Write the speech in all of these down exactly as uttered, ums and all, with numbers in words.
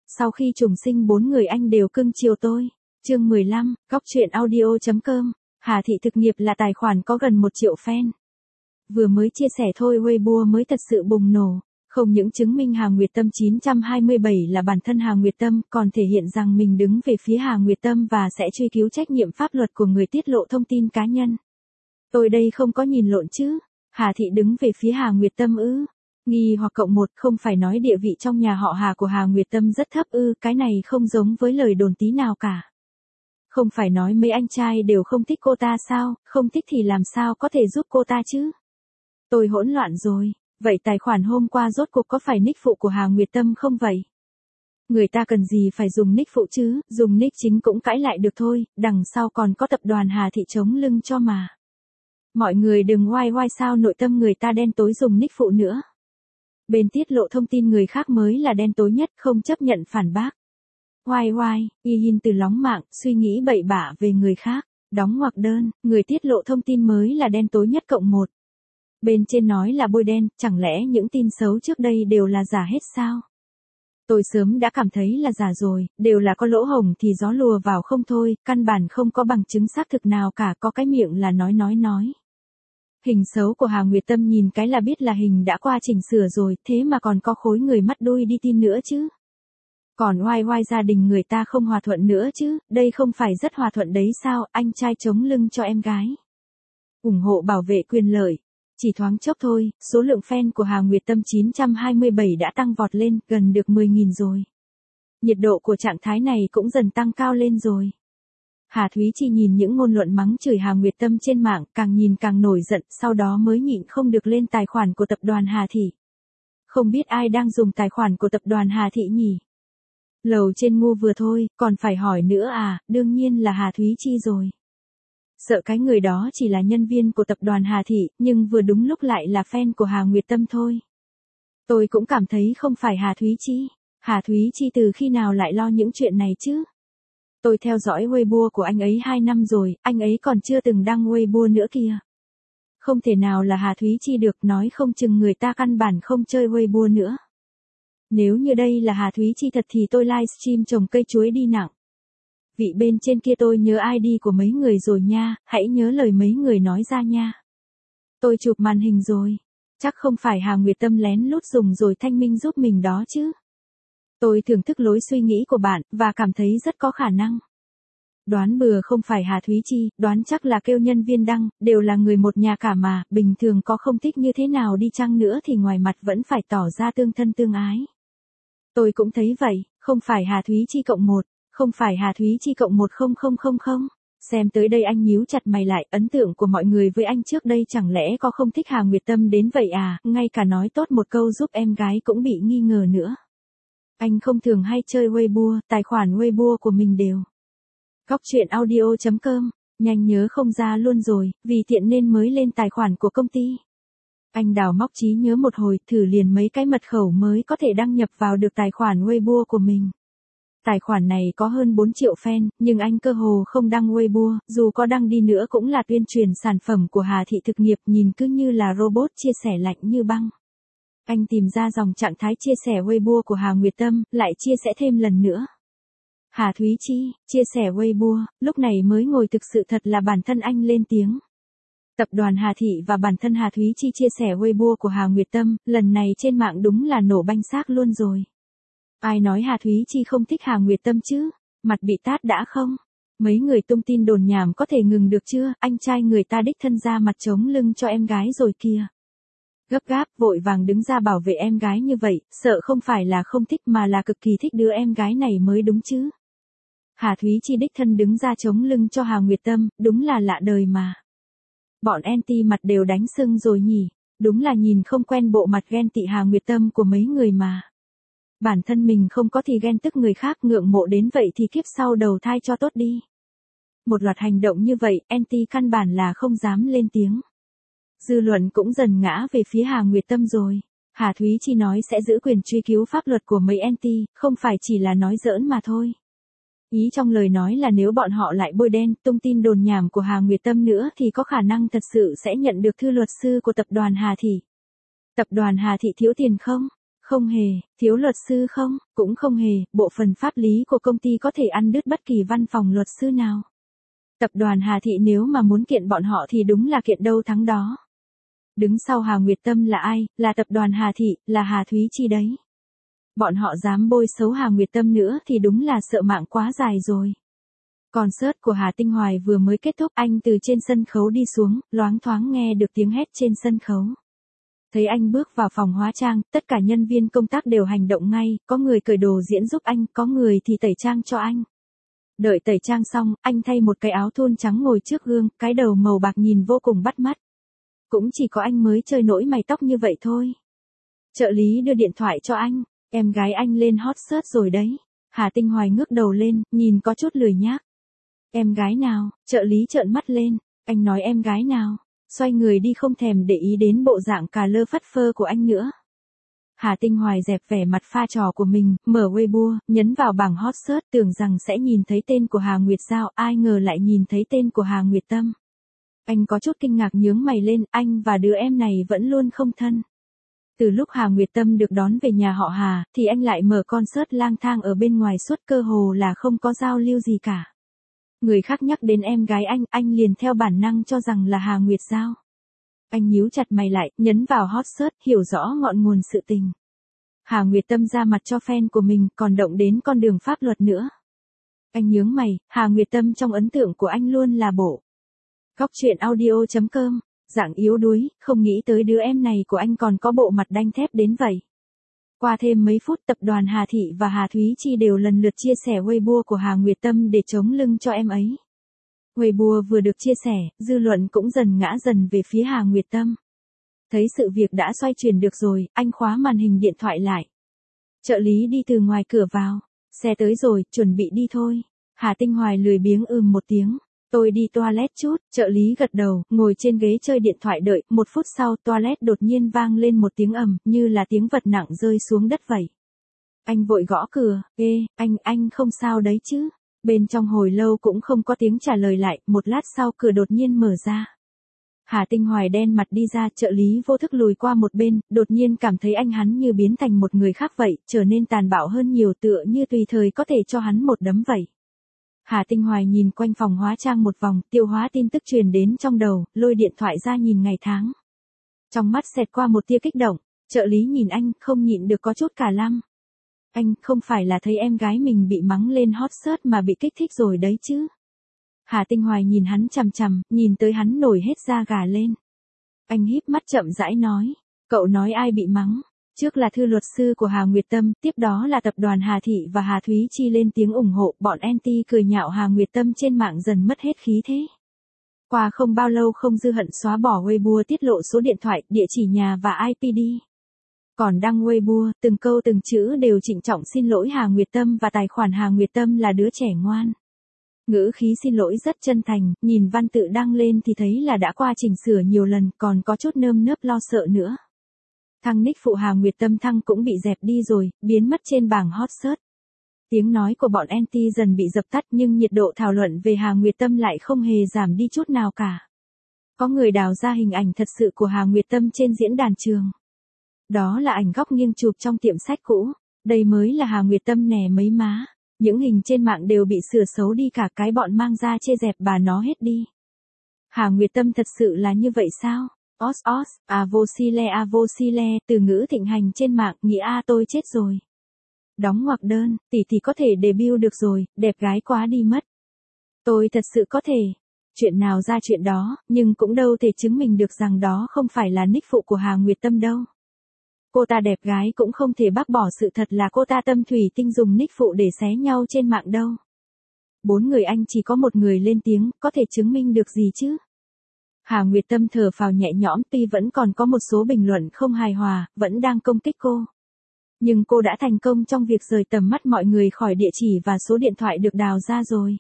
Sau khi trùng sinh bốn người anh đều cưng chiều tôi. Chương mười lăm, góc truyện audio chấm com. Hà Thị thực nghiệp là tài khoản có gần một triệu fan. Vừa mới chia sẻ thôi Weibo mới thật sự bùng nổ. Không những chứng minh Hà Nguyệt Tâm chín hai bảy là bản thân Hà Nguyệt Tâm, còn thể hiện rằng mình đứng về phía Hà Nguyệt Tâm và sẽ truy cứu trách nhiệm pháp luật của người tiết lộ thông tin cá nhân. Tôi đây không có nhìn lộn chứ. Hà Thị đứng về phía Hà Nguyệt Tâm ư? Nghi hoặc cộng một, không phải nói địa vị trong nhà họ Hà của Hà Nguyệt Tâm rất thấp ư? Cái này không giống với lời đồn tí nào cả. Không phải nói mấy anh trai đều không thích cô ta sao? Không thích thì làm sao có thể giúp cô ta chứ? Tôi hỗn loạn rồi. Vậy tài khoản hôm qua rốt cuộc có phải nick phụ của Hà Nguyệt Tâm không vậy? Người ta cần gì phải dùng nick phụ chứ? Dùng nick chính cũng cãi lại được thôi, đằng sau còn có tập đoàn Hà Thị chống lưng cho mà. Mọi người đừng oai oai sao nội tâm người ta đen tối dùng nick phụ nữa. Bên tiết lộ thông tin người khác mới là đen tối nhất, không chấp nhận phản bác. Oai oai, y hin từ lóng mạng, suy nghĩ bậy bạ về người khác. Đóng ngoặc đơn, người tiết lộ thông tin mới là đen tối nhất cộng một. Bên trên nói là bôi đen, chẳng lẽ những tin xấu trước đây đều là giả hết sao? Tôi sớm đã cảm thấy là giả rồi, đều là có lỗ hổng thì gió lùa vào không thôi, căn bản không có bằng chứng xác thực nào cả, có cái miệng là nói nói nói. Hình xấu của Hà Nguyệt Tâm nhìn cái là biết là hình đã qua chỉnh sửa rồi, thế mà còn có khối người mắt đuôi đi tin nữa chứ. Còn oai oai gia đình người ta không hòa thuận nữa chứ, đây không phải rất hòa thuận đấy sao, anh trai chống lưng cho em gái. Ủng hộ bảo vệ quyền lợi. Chỉ thoáng chốc thôi, số lượng fan của Hà Nguyệt Tâm chín hai bảy đã tăng vọt lên, gần được mười nghìn rồi. Nhiệt độ của trạng thái này cũng dần tăng cao lên rồi. Hà Thúy Chi nhìn những ngôn luận mắng chửi Hà Nguyệt Tâm trên mạng, càng nhìn càng nổi giận, sau đó mới nhịn không được lên tài khoản của tập đoàn Hà Thị. Không biết ai đang dùng tài khoản của tập đoàn Hà Thị nhỉ? Lầu trên ngu vừa thôi, còn phải hỏi nữa à, đương nhiên là Hà Thúy Chi rồi. Sợ cái người đó chỉ là nhân viên của tập đoàn Hà Thị, nhưng vừa đúng lúc lại là fan của Hà Nguyệt Tâm thôi. Tôi cũng cảm thấy không phải Hà Thúy Chi. Hà Thúy Chi từ khi nào lại lo những chuyện này chứ? Tôi theo dõi Weibo của anh ấy hai năm rồi, anh ấy còn chưa từng đăng Weibo nữa kìa. Không thể nào là Hà Thúy Chi được, nói không chừng người ta căn bản không chơi Weibo nữa. Nếu như đây là Hà Thúy Chi thật thì tôi livestream trồng cây chuối đi nặng. Vị bên trên kia tôi nhớ i đê của mấy người rồi nha, hãy nhớ lời mấy người nói ra nha. Tôi chụp màn hình rồi. Chắc không phải Hà Nguyệt Tâm lén lút dùng rồi thanh minh giúp mình đó chứ. Tôi thưởng thức lối suy nghĩ của bạn, và cảm thấy rất có khả năng. Đoán bừa không phải Hà Thúy Chi, đoán chắc là kêu nhân viên đăng, đều là người một nhà cả mà, bình thường có không thích như thế nào đi chăng nữa thì ngoài mặt vẫn phải tỏ ra tương thân tương ái. Tôi cũng thấy vậy, không phải Hà Thúy Chi cộng một. Không phải Hà Thúy Chi cộng một không không không không. Xem tới đây anh nhíu chặt mày lại, ấn tượng của mọi người với anh trước đây chẳng lẽ có không thích Hà Nguyệt Tâm đến vậy à, ngay cả nói tốt một câu giúp em gái cũng bị nghi ngờ nữa. Anh không thường hay chơi Weibo, tài khoản Weibo của mình đều. Góc truyện audio chấm com, nhanh nhớ không ra luôn rồi, vì tiện nên mới lên tài khoản của công ty. Anh đào móc trí nhớ một hồi, thử liền mấy cái mật khẩu mới có thể đăng nhập vào được tài khoản Weibo của mình. Tài khoản này có hơn bốn triệu fan, nhưng anh cơ hồ không đăng Weibo, dù có đăng đi nữa cũng là tuyên truyền sản phẩm của Hà Thị thực nghiệp, nhìn cứ như là robot chia sẻ lạnh như băng. Anh tìm ra dòng trạng thái chia sẻ Weibo của Hà Nguyệt Tâm, lại chia sẻ thêm lần nữa. Hà Thúy Chi, chia sẻ Weibo, lúc này mới ngồi thực sự thật là bản thân anh lên tiếng. Tập đoàn Hà Thị và bản thân Hà Thúy Chi chia sẻ Weibo của Hà Nguyệt Tâm, lần này trên mạng đúng là nổ banh xác luôn rồi. Ai nói Hà Thúy Chi không thích Hà Nguyệt Tâm chứ? Mặt bị tát đã không? Mấy người tung tin đồn nhảm có thể ngừng được chưa? Anh trai người ta đích thân ra mặt chống lưng cho em gái rồi kìa. Gấp gáp, vội vàng đứng ra bảo vệ em gái như vậy, sợ không phải là không thích mà là cực kỳ thích đứa em gái này mới đúng chứ. Hà Thúy Chi đích thân đứng ra chống lưng cho Hà Nguyệt Tâm, đúng là lạ đời mà. Bọn anti mặt đều đánh sưng rồi nhỉ, đúng là nhìn không quen bộ mặt ghen tị Hà Nguyệt Tâm của mấy người mà. Bản thân mình không có thì ghen tức người khác, ngưỡng mộ đến vậy thì kiếp sau đầu thai cho tốt đi. Một loạt hành động như vậy, anti căn bản là không dám lên tiếng. Dư luận cũng dần ngã về phía Hà Nguyệt Tâm rồi. Hà Thúy Chi nói sẽ giữ quyền truy cứu pháp luật của mấy anti, không phải chỉ là nói giỡn mà thôi. Ý trong lời nói là nếu bọn họ lại bôi đen, tung tin đồn nhảm của Hà Nguyệt Tâm nữa thì có khả năng thật sự sẽ nhận được thư luật sư của tập đoàn Hà Thị. Tập đoàn Hà Thị thiếu tiền không? Không hề, thiếu luật sư không, cũng không hề, bộ phận pháp lý của công ty có thể ăn đứt bất kỳ văn phòng luật sư nào. Tập đoàn Hà Thị nếu mà muốn kiện bọn họ thì đúng là kiện đâu thắng đó. Đứng sau Hà Nguyệt Tâm là ai, là tập đoàn Hà Thị, là Hà Thúy Chi đấy. Bọn họ dám bôi xấu Hà Nguyệt Tâm nữa thì đúng là sợ mạng quá dài rồi. Concert của Hà Tinh Hoài vừa mới kết thúc, anh từ trên sân khấu đi xuống, loáng thoáng nghe được tiếng hét trên sân khấu. Thấy anh bước vào phòng hóa trang, tất cả nhân viên công tác đều hành động ngay, có người cởi đồ diễn giúp anh, có người thì tẩy trang cho anh. Đợi tẩy trang xong, anh thay một cái áo thun trắng ngồi trước gương, cái đầu màu bạc nhìn vô cùng bắt mắt. Cũng chỉ có anh mới chơi nỗi mày tóc như vậy thôi. Trợ lý đưa điện thoại cho anh, em gái anh lên hot search rồi đấy. Hà Tinh Hoài ngước đầu lên, nhìn có chút lười nhác. Em gái nào, trợ lý trợn mắt lên, anh nói em gái nào, xoay người đi không thèm để ý đến bộ dạng cà lơ phất phơ của anh nữa. Hà Tinh Hoài dẹp vẻ mặt pha trò của mình, mở Weibo, nhấn vào bảng hot search tưởng rằng sẽ nhìn thấy tên của Hà Nguyệt Giao, ai ngờ lại nhìn thấy tên của Hà Nguyệt Tâm. Anh có chút kinh ngạc nhướng mày lên, anh và đứa em này vẫn luôn không thân. Từ lúc Hà Nguyệt Tâm được đón về nhà họ Hà, thì anh lại mở concert lang thang ở bên ngoài suốt, cơ hồ là không có giao lưu gì cả. Người khác nhắc đến em gái anh, anh liền theo bản năng cho rằng là Hà Nguyệt Giao. Anh nhíu chặt mày lại, nhấn vào hot search, hiểu rõ ngọn nguồn sự tình. Hà Nguyệt Tâm ra mặt cho fan của mình, còn động đến con đường pháp luật nữa. Anh nhướng mày, Hà Nguyệt Tâm trong ấn tượng của anh luôn là bộ. Góc truyện audio chấm com, dạng yếu đuối, không nghĩ tới đứa em này của anh còn có bộ mặt đanh thép đến vậy. Qua thêm mấy phút, tập đoàn Hà Thị và Hà Thúy Chi đều lần lượt chia sẻ Weibo của Hà Nguyệt Tâm để chống lưng cho em ấy. Weibo vừa được chia sẻ, dư luận cũng dần ngã dần về phía Hà Nguyệt Tâm. Thấy sự việc đã xoay chuyển được rồi, anh khóa màn hình điện thoại lại. Trợ lý đi từ ngoài cửa vào. Xe tới rồi, chuẩn bị đi thôi. Hà Tinh Hoài lười biếng ừm một tiếng. Tôi đi toilet chút, trợ lý gật đầu, ngồi trên ghế chơi điện thoại đợi, một phút sau toilet đột nhiên vang lên một tiếng ầm, như là tiếng vật nặng rơi xuống đất vậy. Anh vội gõ cửa, ê, anh, anh không sao đấy chứ? Bên trong hồi lâu cũng không có tiếng trả lời lại, một lát sau cửa đột nhiên mở ra. Hà Tinh Hoài đen mặt đi ra, trợ lý vô thức lùi qua một bên, đột nhiên cảm thấy anh hắn như biến thành một người khác vậy, trở nên tàn bạo hơn nhiều, tựa như tùy thời có thể cho hắn một đấm vậy. Hà Tinh Hoài nhìn quanh phòng hóa trang một vòng, tiêu hóa tin tức truyền đến trong đầu, lôi điện thoại ra nhìn ngày tháng. Trong mắt xẹt qua một tia kích động, trợ lý nhìn anh, không nhịn được có chút cả lăm. Anh, không phải là thấy em gái mình bị mắng lên hot search mà bị kích thích rồi đấy chứ? Hà Tinh Hoài nhìn hắn chằm chằm, nhìn tới hắn nổi hết da gà lên. Anh híp mắt chậm rãi nói, cậu nói ai bị mắng? Trước là thư luật sư của Hà Nguyệt Tâm, tiếp đó là tập đoàn Hà Thị và Hà Thúy Chi lên tiếng ủng hộ, bọn anti cười nhạo Hà Nguyệt Tâm trên mạng dần mất hết khí thế. Qua không bao lâu Không Dư Hận xóa bỏ Weibo, tiết lộ số điện thoại, địa chỉ nhà và i pê đi. Còn đăng Weibo, từng câu từng chữ đều trịnh trọng xin lỗi Hà Nguyệt Tâm và tài khoản Hà Nguyệt Tâm là đứa trẻ ngoan. Ngữ khí xin lỗi rất chân thành, nhìn văn tự đăng lên thì thấy là đã qua chỉnh sửa nhiều lần, còn có chút nơm nớp lo sợ nữa. Thằng nick phụ Hà Nguyệt Tâm thăng cũng bị dẹp đi rồi, biến mất trên bảng hot search. Tiếng nói của bọn anti dần bị dập tắt nhưng nhiệt độ thảo luận về Hà Nguyệt Tâm lại không hề giảm đi chút nào cả. Có người đào ra hình ảnh thật sự của Hà Nguyệt Tâm trên diễn đàn trường. Đó là ảnh góc nghiêng chụp trong tiệm sách cũ. Đây mới là Hà Nguyệt Tâm nè mấy má. Những hình trên mạng đều bị sửa xấu đi cả, cái bọn mang ra chê dẹp bà nó hết đi. Hà Nguyệt Tâm thật sự là như vậy sao? Os os, à vô si le à vô si le, từ ngữ thịnh hành trên mạng, nghĩ a tôi chết rồi. Đóng ngoặc đơn, tỷ tỷ có thể debut được rồi, đẹp gái quá đi mất. Tôi thật sự có thể. Chuyện nào ra chuyện đó, nhưng cũng đâu thể chứng minh được rằng đó không phải là nick phụ của Hà Nguyệt Tâm đâu. Cô ta đẹp gái cũng không thể bác bỏ sự thật là cô ta tâm thủy tinh dùng nick phụ để xé nhau trên mạng đâu. Bốn người anh chỉ có một người lên tiếng, có thể chứng minh được gì chứ? Hà Nguyệt Tâm thở phào nhẹ nhõm, tuy vẫn còn có một số bình luận không hài hòa, vẫn đang công kích cô. Nhưng cô đã thành công trong việc rời tầm mắt mọi người khỏi địa chỉ và số điện thoại được đào ra rồi.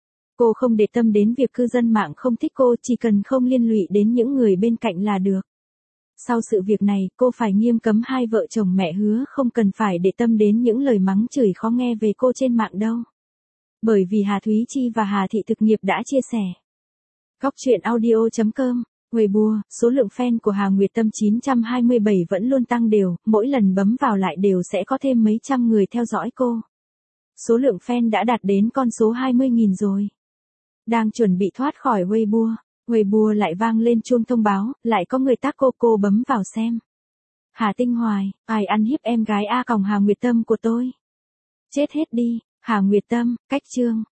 Cô không để tâm đến việc cư dân mạng không thích cô, chỉ cần không liên lụy đến những người bên cạnh là được. Sau sự việc này, cô phải nghiêm cấm hai vợ chồng mẹ hứa không cần phải để tâm đến những lời mắng chửi khó nghe về cô trên mạng đâu. Bởi vì Hà Thúy Chi và Hà Thị Thực Nghiệp đã chia sẻ. Góc truyện audio chấm com Weibo, số lượng fan của Hà Nguyệt Tâm chín trăm hai mươi bảy vẫn luôn tăng đều, mỗi lần bấm vào lại đều sẽ có thêm mấy trăm người theo dõi cô. Số lượng fan đã đạt đến con số hai mươi nghìn rồi. Đang chuẩn bị thoát khỏi Weibo, Weibo lại vang lên chuông thông báo, lại có người tác cô cô bấm vào xem. Hà Tinh Hoài, ai ăn hiếp em gái A còng Hà Nguyệt Tâm của tôi? Chết hết đi, Hà Nguyệt Tâm, cách chương.